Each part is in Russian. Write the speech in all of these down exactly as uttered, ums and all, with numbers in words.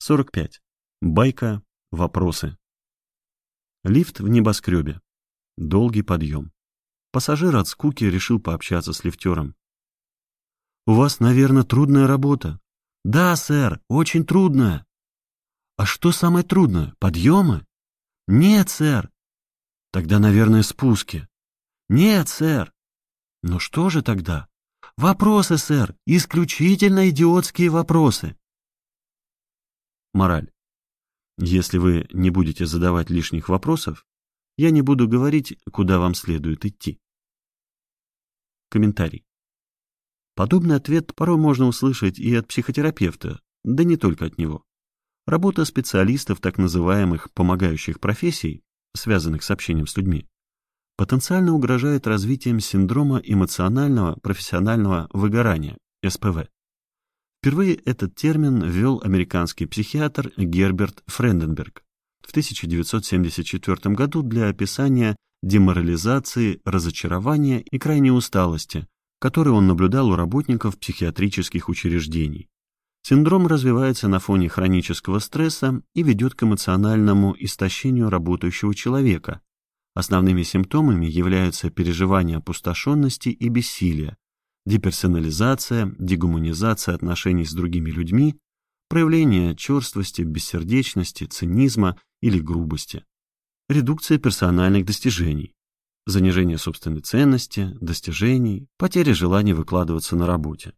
сорок пять. Байка. Вопросы. Лифт в небоскребе. Долгий подъем. Пассажир от скуки решил пообщаться с лифтером. «У вас, наверное, трудная работа?» «Да, сэр, очень трудная». «А что самое трудное? Подъемы?» «Нет, сэр». «Тогда, наверное, спуски?» «Нет, сэр». «Ну что же тогда?» «Вопросы, сэр, исключительно идиотские вопросы». Мораль. Если вы не будете задавать лишних вопросов, я не буду говорить, куда вам следует идти. Комментарий. Подобный ответ порой можно услышать и от психотерапевта, да не только от него. Работа специалистов так называемых помогающих профессий, связанных с общением с людьми, потенциально угрожает развитием синдрома эмоционального профессионального выгорания, эс пэ вэ. Впервые этот термин ввел американский психиатр Герберт Френденберг в тысяча девятьсот семьдесят четвёртом году для описания деморализации, разочарования и крайней усталости, которые он наблюдал у работников психиатрических учреждений. Синдром развивается на фоне хронического стресса и ведет к эмоциональному истощению работающего человека. Основными симптомами являются переживание опустошенности и бессилия, деперсонализация, дегуманизация отношений с другими людьми, проявление черствости, бессердечности, цинизма или грубости, редукция персональных достижений, занижение собственной ценности, достижений, потеря желания выкладываться на работе.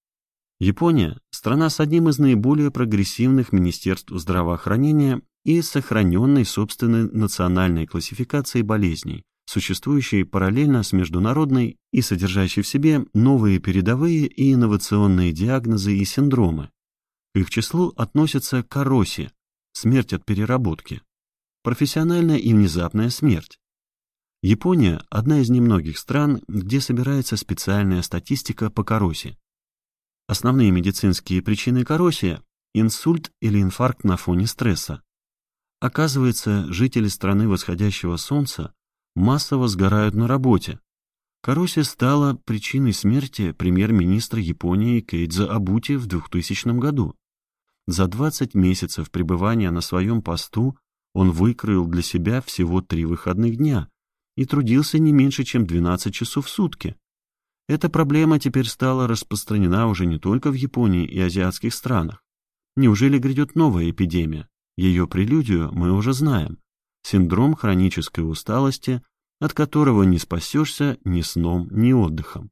Япония – страна с одним из наиболее прогрессивных министерств здравоохранения и сохраненной собственной национальной классификацией болезней, существующей параллельно с международной и содержащей в себе новые передовые и инновационные диагнозы и синдромы. К их числу относятся кароси – смерть от переработки, профессиональная и внезапная смерть. Япония – одна из немногих стран, где собирается специальная статистика по кароси. Основные медицинские причины кароси – инсульт или инфаркт на фоне стресса. Оказывается, жители страны восходящего солнца массово сгорают на работе. Кароси стала причиной смерти премьер-министра Японии Кейдзо Абути в двухтысячном году. За двадцать месяцев пребывания на своем посту он выкроил для себя всего три выходных дня и трудился не меньше, чем двенадцать часов в сутки. Эта проблема теперь стала распространена уже не только в Японии и азиатских странах. Неужели грядет новая эпидемия? Ее прелюдию мы уже знаем. Синдром хронической усталости, от которого не спасешься ни сном, ни отдыхом.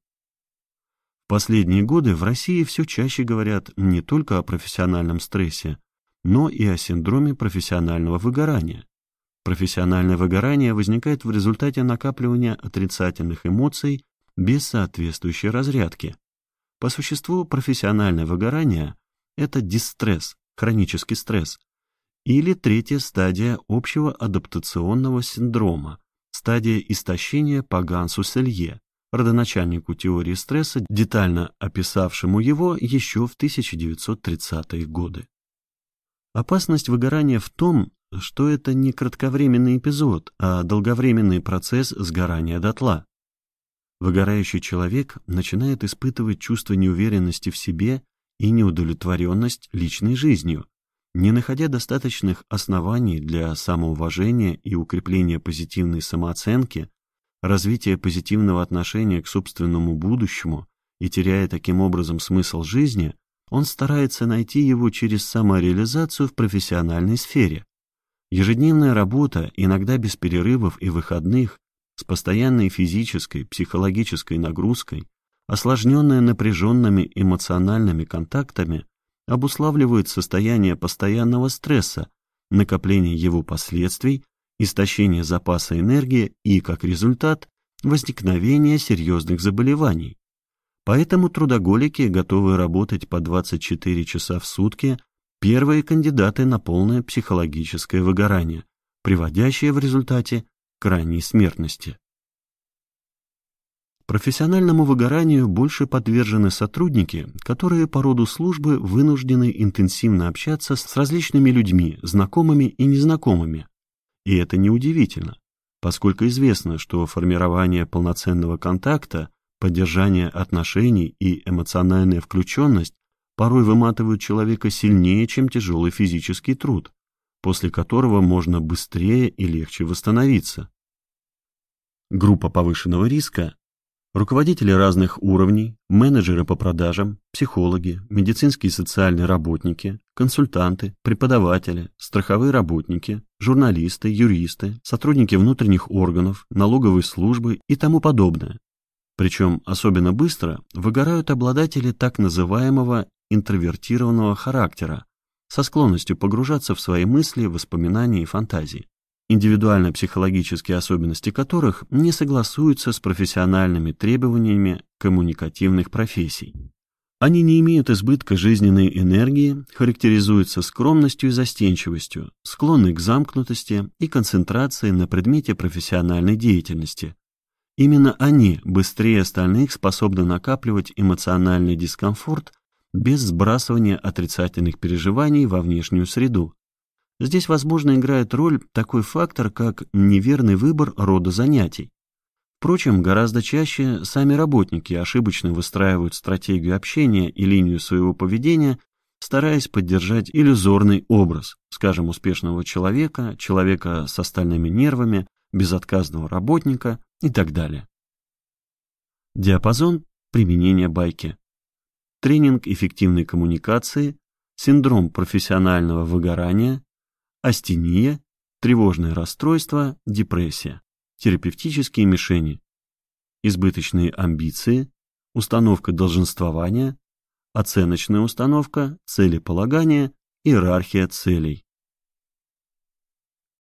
В последние годы в России все чаще говорят не только о профессиональном стрессе, но и о синдроме профессионального выгорания. Профессиональное выгорание возникает в результате накапливания отрицательных эмоций без соответствующей разрядки. По существу профессиональное выгорание – это дистресс, хронический стресс, или третья стадия общего адаптационного синдрома, стадия истощения по Гансу Селье, родоначальнику теории стресса, детально описавшему его еще в тысяча девятьсот тридцатые годы. Опасность выгорания в том, что это не кратковременный эпизод, а долговременный процесс сгорания дотла. Выгорающий человек начинает испытывать чувство неуверенности в себе и неудовлетворенность личной жизнью, не находя достаточных оснований для самоуважения и укрепления позитивной самооценки, развития позитивного отношения к собственному будущему и теряя таким образом смысл жизни, он старается найти его через самореализацию в профессиональной сфере. Ежедневная работа, иногда без перерывов и выходных, с постоянной физической, психологической нагрузкой, осложненная напряженными эмоциональными контактами, обуславливает состояние постоянного стресса, накопление его последствий, истощение запаса энергии и, как результат, возникновение серьезных заболеваний. Поэтому трудоголики, готовые работать по двадцать четыре часа в сутки, первые кандидаты на полное психологическое выгорание, приводящее в результате к крайней смертности. Профессиональному выгоранию больше подвержены сотрудники, которые по роду службы вынуждены интенсивно общаться с различными людьми, знакомыми и незнакомыми. И это неудивительно, поскольку известно, что формирование полноценного контакта, поддержание отношений и эмоциональная включенность порой выматывают человека сильнее, чем тяжелый физический труд, после которого можно быстрее и легче восстановиться. Группа повышенного риска – руководители разных уровней, менеджеры по продажам, психологи, медицинские и социальные работники, консультанты, преподаватели, страховые работники, журналисты, юристы, сотрудники внутренних органов, налоговой службы и тому подобное. Причем особенно быстро выгорают обладатели так называемого интровертированного характера, со склонностью погружаться в свои мысли, воспоминания и фантазии, индивидуально-психологические особенности которых не согласуются с профессиональными требованиями коммуникативных профессий. Они не имеют избытка жизненной энергии, характеризуются скромностью и застенчивостью, склонны к замкнутости и концентрации на предмете профессиональной деятельности. Именно они быстрее остальных способны накапливать эмоциональный дискомфорт без сбрасывания отрицательных переживаний во внешнюю среду. Здесь, возможно, играет роль такой фактор, как неверный выбор рода занятий. Впрочем, гораздо чаще сами работники ошибочно выстраивают стратегию общения и линию своего поведения, стараясь поддержать иллюзорный образ, скажем, успешного человека, человека с остальными нервами, безотказного работника и так далее. Диапазон применения байки. Тренинг эффективной коммуникации, синдром профессионального выгорания, астения, тревожное расстройство, депрессия, терапевтические мишени, избыточные амбиции, установка долженствования, оценочная установка, целеполагание, иерархия целей.